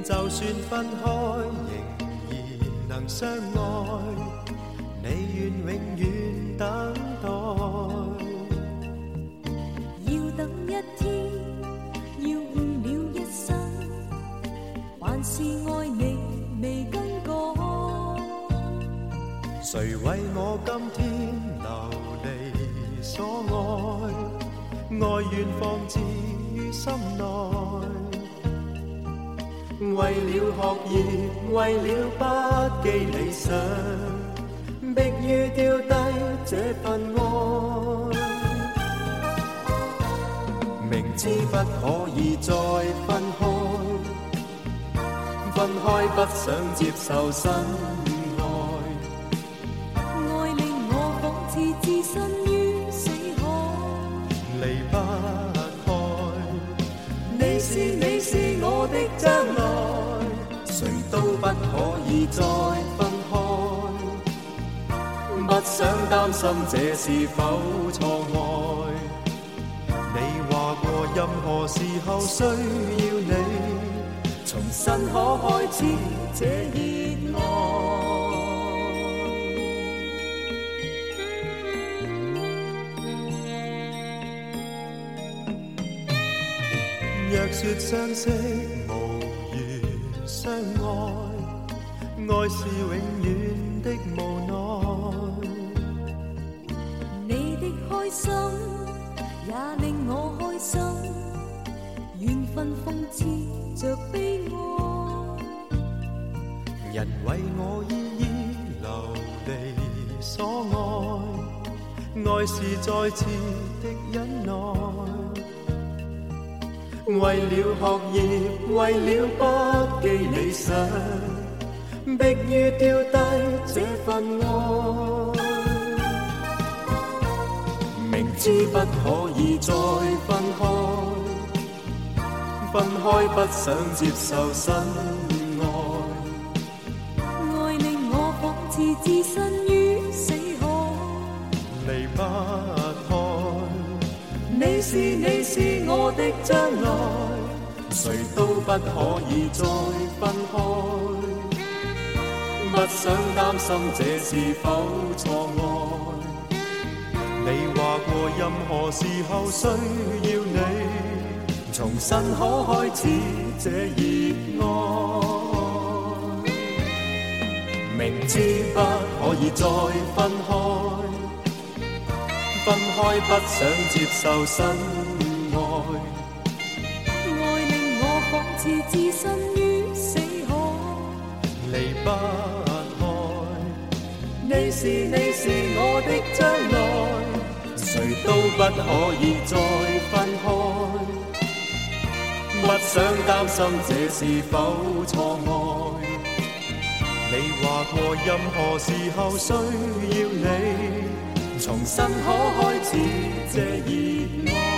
就算分開，仍然能相愛。你願永遠等待， 要等一天，要誤了一生，還是愛你未更改。 誰為我今天流離所愛，愛願放置於心內。為了學業，為了不記理想，迫於丟低這份愛。明知不可以再分開，分開不想接受新愛。 愛令我仿似置身於死海， 離不開。你是我的將來，誰都不可以再分開。不想擔心這是否錯愛。你話過任何時候需要你，重新可開始這熱愛。若說相識無緣相愛，愛是永遠的無奈。 你的開心也令我開心，緣分諷刺着悲哀。 人為我依依流離所愛，愛是再次的忍耐。為了學業，為了不記理想，迫於丟低這份愛。明知不可以再分開，分開不想接受新愛。 愛令我仿似置身於死海， 離不開。你是我的將來，誰都不可以再分開。不想擔心這是否錯愛。你話過任何時候需要你，重新可開始這熱愛。明知不可以再分開，分開不想接受新愛。 愛令我仿似置身於死海， 離不開。你是我的將來，誰都不可以再分開。不想擔心這是否錯愛。你話過任何時候需要你，重新可開始這熱愛。